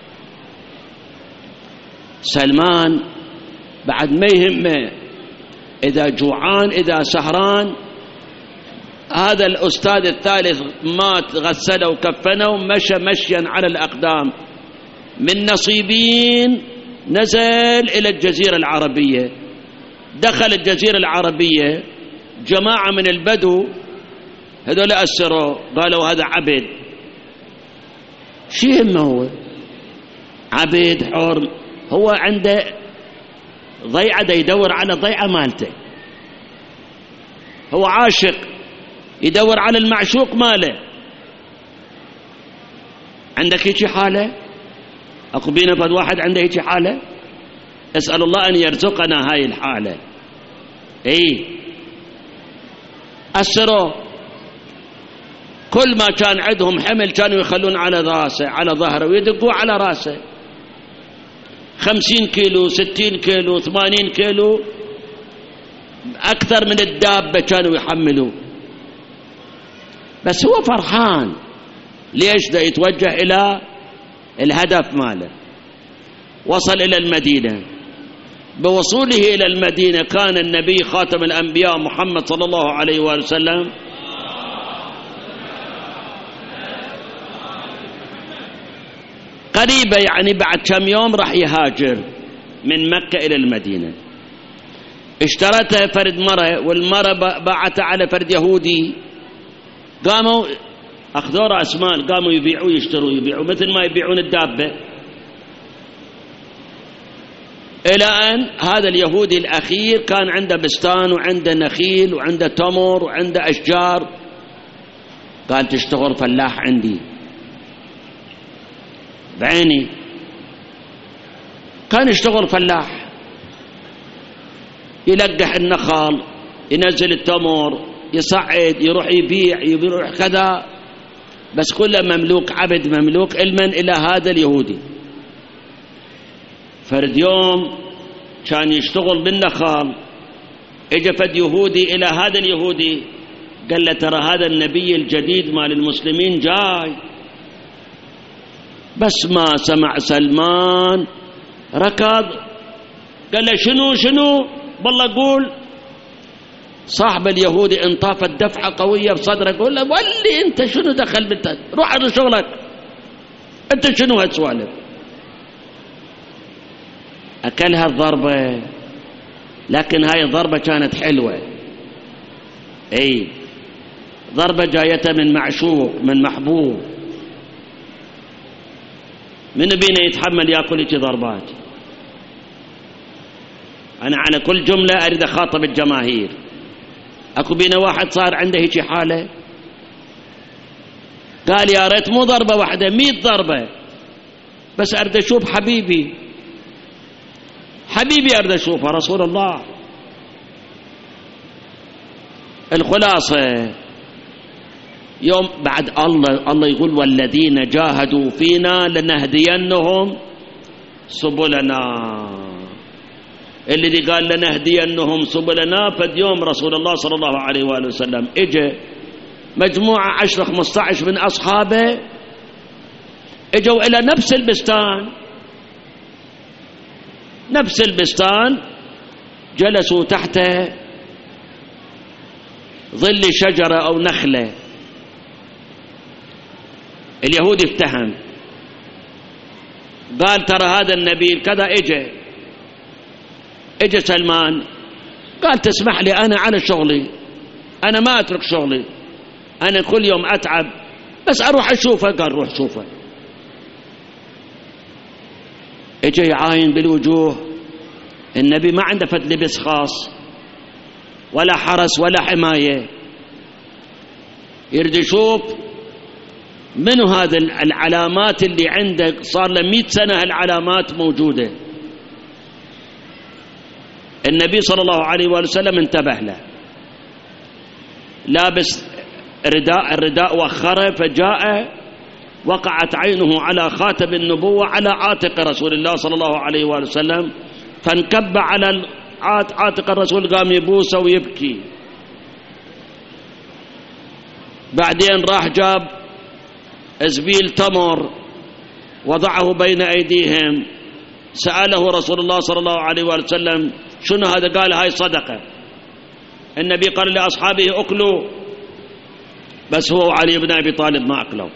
سلمان بعد ما يهمه إذا جوعان إذا سهران. هذا الأستاذ الثالث مات، غسله وكفنه ومشى مشيا على الأقدام من نصيبين، نزل إلى الجزيرة العربية. دخل الجزيرة العربية، جماعة من البدو هذول أسروا، قالوا هذا عبد. شو يهمه هو؟ عبد حر، هو عنده ضيعة دا يدور على ضيعة مالته، هو عاشق يدور على المعشوق ماله. عندك هيك حالة؟ أكو بينا فد واحد عنده هيك حالة؟ أسأل الله أن يرزقنا هاي الحالة. إيه أسروا، كل ما كان عندهم حمل كانوا يخلون على راسه على ظهره ويدقوا على راسه، 50 كيلو 60 كيلو 80 كيلو، أكثر من الدابة كانوا يحملوا. بس هو فرحان، ليش؟ دا يتوجه إلى الهدف ماله. وصل إلى المدينة، بوصوله إلى المدينة كان النبي خاتم الأنبياء محمد صلى الله عليه وسلم قريبة يعني بعد كم يوم راح يهاجر من مكة إلى المدينة. اشترتها فرد مرة، والمرة باعتها على فرد يهودي. قاموا أخذوا رأس مال، قاموا يبيعوا يبيعوا مثل ما يبيعون الدابة، إلى أن هذا اليهودي الأخير كان عنده بستان وعنده نخيل وعنده تمر وعنده أشجار. قال تشتغل فلاح عندي بعيني. كان يشتغل فلاح، يلقح النخل، ينزل التمر، يصعد، يروح يبيع، يروح كذا، بس كله مملوك، عبد مملوك علما إلى هذا اليهودي. فرد يوم كان يشتغل بالنخل، اجى فد يهودي إلى هذا اليهودي قال له ترى هذا النبي الجديد مال المسلمين جاي. بس ما سمع سلمان ركض قال له شنو بالله قول. صاحب اليهودي انطافت دفعة قوية بصدره، قال له ولي انت شنو دخل بالتالي، روح على شغلك، انت شنو هالسوالف. أكلها الضربة، لكن هاي الضربة كانت حلوة. اي ضربة جايته من معشوق، من محبوب. من بينا يتحمل ياكل هيك ضربات؟ أنا على كل جملة أريد أخاطب الجماهير. أكو بينا واحد صار عنده هيك حالة قال يا ريت مو ضربة واحدة 100 ضربة، بس أريد أشوف حبيبي أريد أشوفه رسول الله. الخلاصة يوم بعد الله يقول والذين جاهدوا فينا لنهدينهم سبلنا. الذي قال لنهدينهم سبلنا فد يوم رسول الله صلى الله عليه وآله وسلم اجى مجموعة 10-15 من أصحابه، اجوا إلى نفس البستان، جلسوا تحت ظل شجرة أو نخلة. اليهودي افتهم، قال ترى هذا النبي كذا. اجى سلمان قال تسمح لي أنا على شغلي، أنا ما أترك شغلي، أنا كل يوم أتعب بس أروح أشوفه. قال روح شوفه. اجى يعاين بالوجوه، النبي ما عنده فد لبس خاص ولا حرس ولا حماية، يريد يشوف منو هذا العلامات اللي عنده، صار له 100 سنة العلامات موجودة. النبي صلى الله عليه وآله وسلم انتبه له، لابس الرداء وخره، فجاء وقعت عينه على خاتم النبوة على عاتق رسول الله صلى الله عليه وآله وسلم، فانكب على عاتق الرسول، قام يبوسه ويبكي. بعدين راح جاب زبيل تمر وضعه بين أيديهم، سأله رسول الله صلى الله عليه وآله وسلم شنو هذا؟ قال هاي صدقة. النبي قال لأصحابه أكلوا، بس هو علي بن أبي طالب ما أكلوا.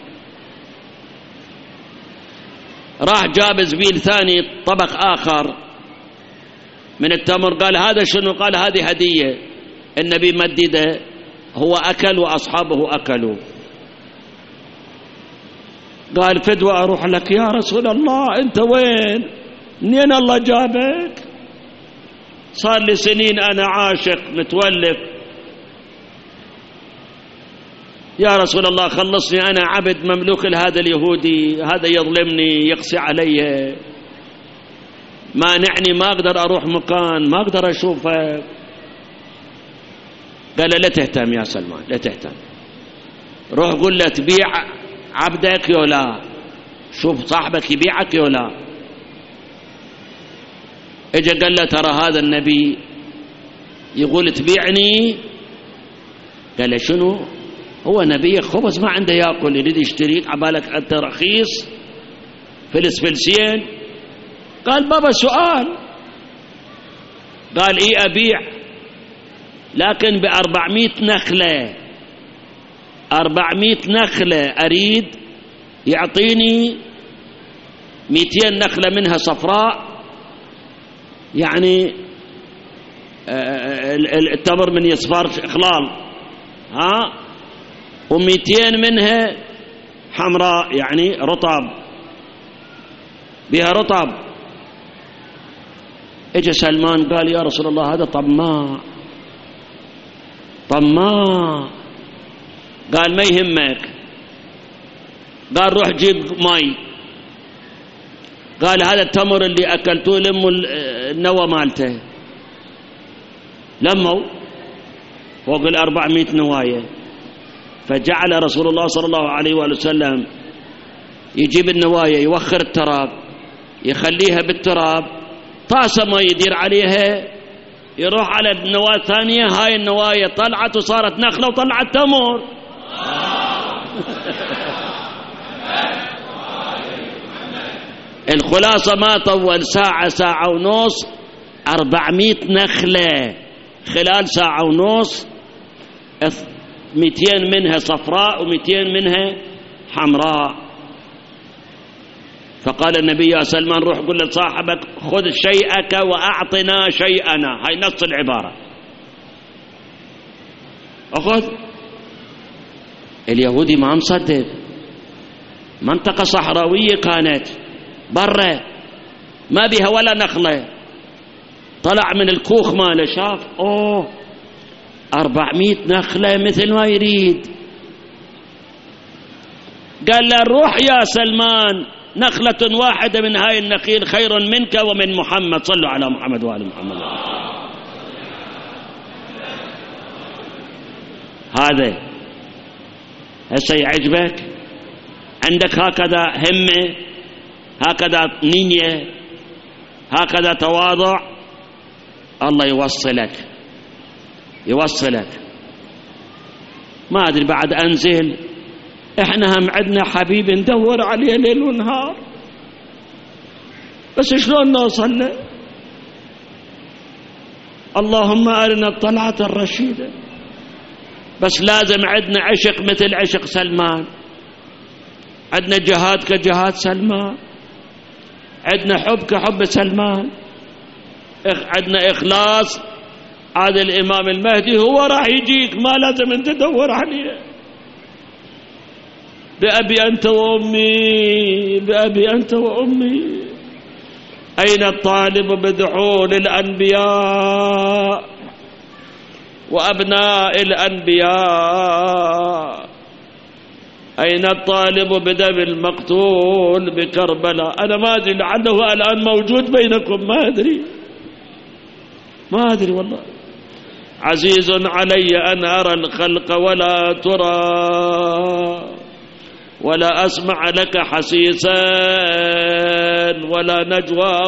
راح جاب زبيل ثاني طبق آخر من التمر، قال هذا شنو؟ قال هذه هدية. النبي مدده، هو أكل وأصحابه أكلوا. قال فدوى أروح لك يا رسول الله، أنت وين؟ منين الله جابك؟ صار لي سنين أنا عاشق متولف، يا رسول الله خلصني، أنا عبد مملوك لهذا اليهودي، هذا يظلمني يقسي علي، مانعني، ما أقدر أروح مكان، ما أقدر أشوفه. قال لا تهتم يا سلمان، لا تهتم، روح قل له تبيع عبدك يولا، شوف صاحبك يبيعك يولا. اجى قال له ترى هذا النبي يقول تبيعني. قال له شنو؟ هو نبي خبز ما عنده ياكل، يريد يشتريك، عبالك انت رخيص فلسين. قال بابا سؤال. قال ايه ابيع، لكن ب400 نخلة، 400 نخلة أريد يعطيني 200 نخلة منها صفراء، يعني التمر من يصفر خلال، و200 منها حمراء يعني رطب، بها رطب. اجى سلمان قال يا رسول الله هذا طماع. قال ما يهمك، قال روح جيب ماي. قال هذا التمر اللي أكلتوه لموا النوى مالته. لموا فوق 400 نواية. فجعل رسول الله صلى الله عليه وآله وسلم يجيب النوايا، يوخر التراب، يخليها بالتراب، طاسة ما يدير عليها، يروح على النواة الثانية، هاي النوايا طلعت وصارت نخلة وطلعت تمر. الخلاصة ما طول، ساعة ونص 400 نخلة خلال ساعة ونص، 200 منها صفراء و200 منها حمراء. فقال النبي يا سلمان روح قل لصاحبك خذ شيئك وأعطنا شيئنا. هاي نص العبارة. أخذ. اليهودي ما مصدق، منطقة صحراوية كانت برا ما بها ولا نخلة، طلع من الكوخ ماله شاف 400 نخلة مثل ما يريد. قال له روح يا سلمان، نخلة واحدة من هاي النخيل خير منك ومن محمد. صلوا على محمد وآل محمد. هذا هسه يعجبك؟ عندك هكذا همة، هكذا نية، هكذا تواضع، الله يوصلك. ما أدري بعد أنزل، إحنا هم عندنا حبيب ندور عليه ليل ونهار، بس شلون نوصل له؟ اللهم أرنا الطلعة الرشيدة. بس لازم عندنا عشق مثل عشق سلمان، عندنا جهاد كجهاد سلمان، عندنا حب كحب سلمان، عندنا إخلاص. هذا الإمام المهدي هو راح يجيك، ما لازم أنت تدور عليه. بأبي أنت وأمي أين الطالب بدحول الأنبياء وأبناء الأنبياء؟ أين الطالب بدم المقتول بكربلاء؟ أنا ما أدري، لعله الآن موجود بينكم، ما أدري والله. عزيز علي أن أرى الخلق ولا ترى، ولا أسمع لك حسيسا ولا نجوى.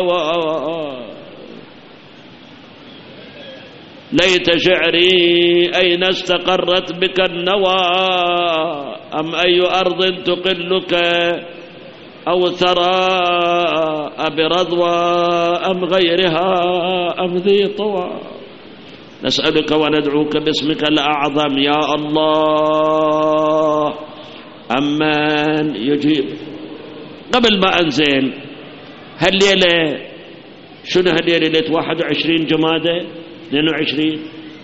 ليت شعري أين استقرت بك النوى، أم أي أرض تقلك أو ثرى، أبرضوى أم غيرها أم ذي طوى. نسألك وندعوك باسمك الأعظم يا الله، أمن يجيب. قبل ما أنزل هالليلة، شنو هالليلة؟ ليلة 21 جمادة 22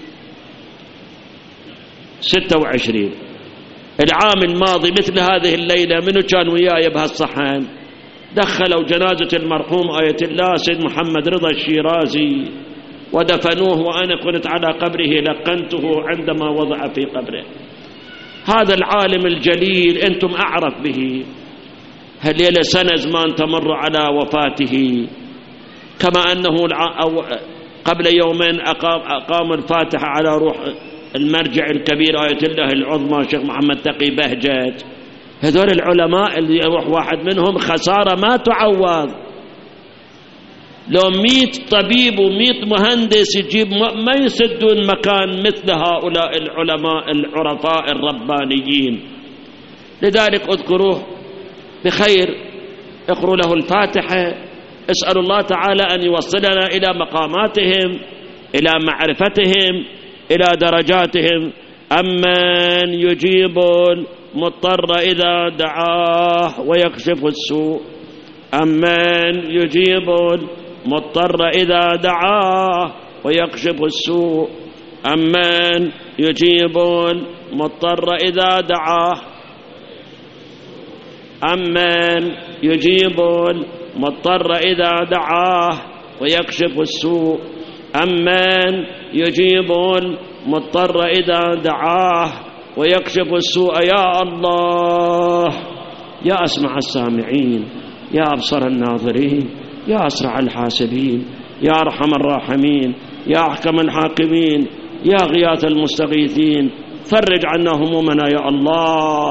26 العام الماضي مثل هذه الليلة. منو كان وياي بهالصحن؟ دخلوا جنازة المرحوم آية الله سيد محمد رضا الشيرازي ودفنوه، وأنا كنت على قبره لقنته عندما وضع في قبره. هذا العالم الجليل أنتم أعرف به. هالليلة سنة زمان تمر على وفاته، كما أنه قبل يومين أقام الفاتحة على روح المرجع الكبير آية الله العظمى شيخ محمد تقي بهجت. هذول العلماء اللي يروح واحد منهم خسارة ما تعوض. لو 100 طبيب و100 مهندس يجيب ما يسدون مكان مثل هؤلاء العلماء العرفاء الربانيين. لذلك اذكروه بخير، اقروا له الفاتحة، اسأل الله تعالى أن يوصلنا إلى مقاماتهم، إلى معرفتهم، إلى درجاتهم. أمن يجيب المضطر إذا دعاه ويكشف السوء أمن يجيب المضطر إذا دعاه ويكشف السوء أمن يجيب المضطر إذا دعاه أمن يجيب المضطر إذا دعاه ويكشف السوء أمن يجيب المضطر إذا دعاه ويكشف السوء يا الله يا أسمع السامعين يا أبصر الناظرين يا أسرع الحاسبين يا أرحم الراحمين يا أحكم الحاكمين يا غياث المستغيثين فرج عنا همومنا يا الله.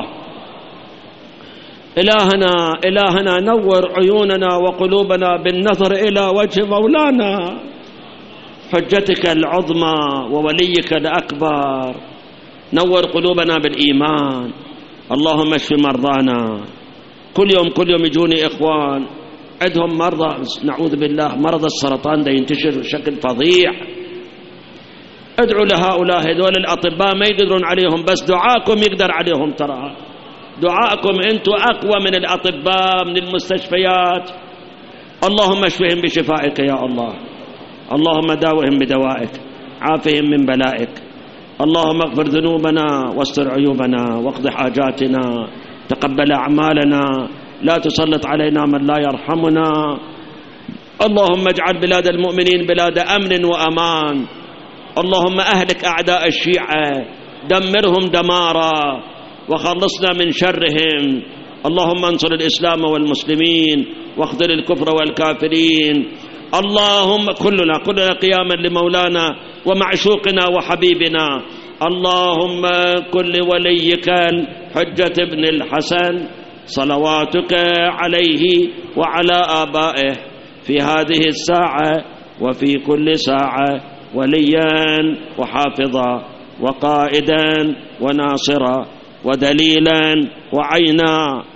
إلهنا نور عيوننا وقلوبنا بالنظر إلى وجه مولانا حجتك العظمى ووليك الأكبر. نور قلوبنا بالإيمان. اللهم اشف مرضانا. كل يوم يجوني إخوان عندهم مرضى نعوذ بالله مرض السرطان ده ينتشر بشكل فظيع. ادعوا لهؤلاء هذول الأطباء ما يقدرون عليهم بس دعاءكم يقدر عليهم. ترى دعاءكم أنتم أقوى من الأطباء من المستشفيات. اللهم اشفهم بشفائك يا الله. اللهم داوهم بدوائك عافهم من بلائك. اللهم اغفر ذنوبنا واستر عيوبنا واقض حاجاتنا تقبل أعمالنا لا تسلط علينا من لا يرحمنا. اللهم اجعل بلاد المؤمنين بلاد أمن وأمان. اللهم أهلك أعداء الشيعة دمرهم دمارا وخلصنا من شرهم. اللهم انصر الإسلام والمسلمين واخذل الكفر والكافرين. اللهم كلنا قياما لمولانا ومعشوقنا وحبيبنا. اللهم كن لوليك الحجة ابن الحسن صلواتك عليه وعلى آبائه في هذه الساعة وفي كل ساعة وليا وحافظا وقائدا وناصرا ودليلا وعينا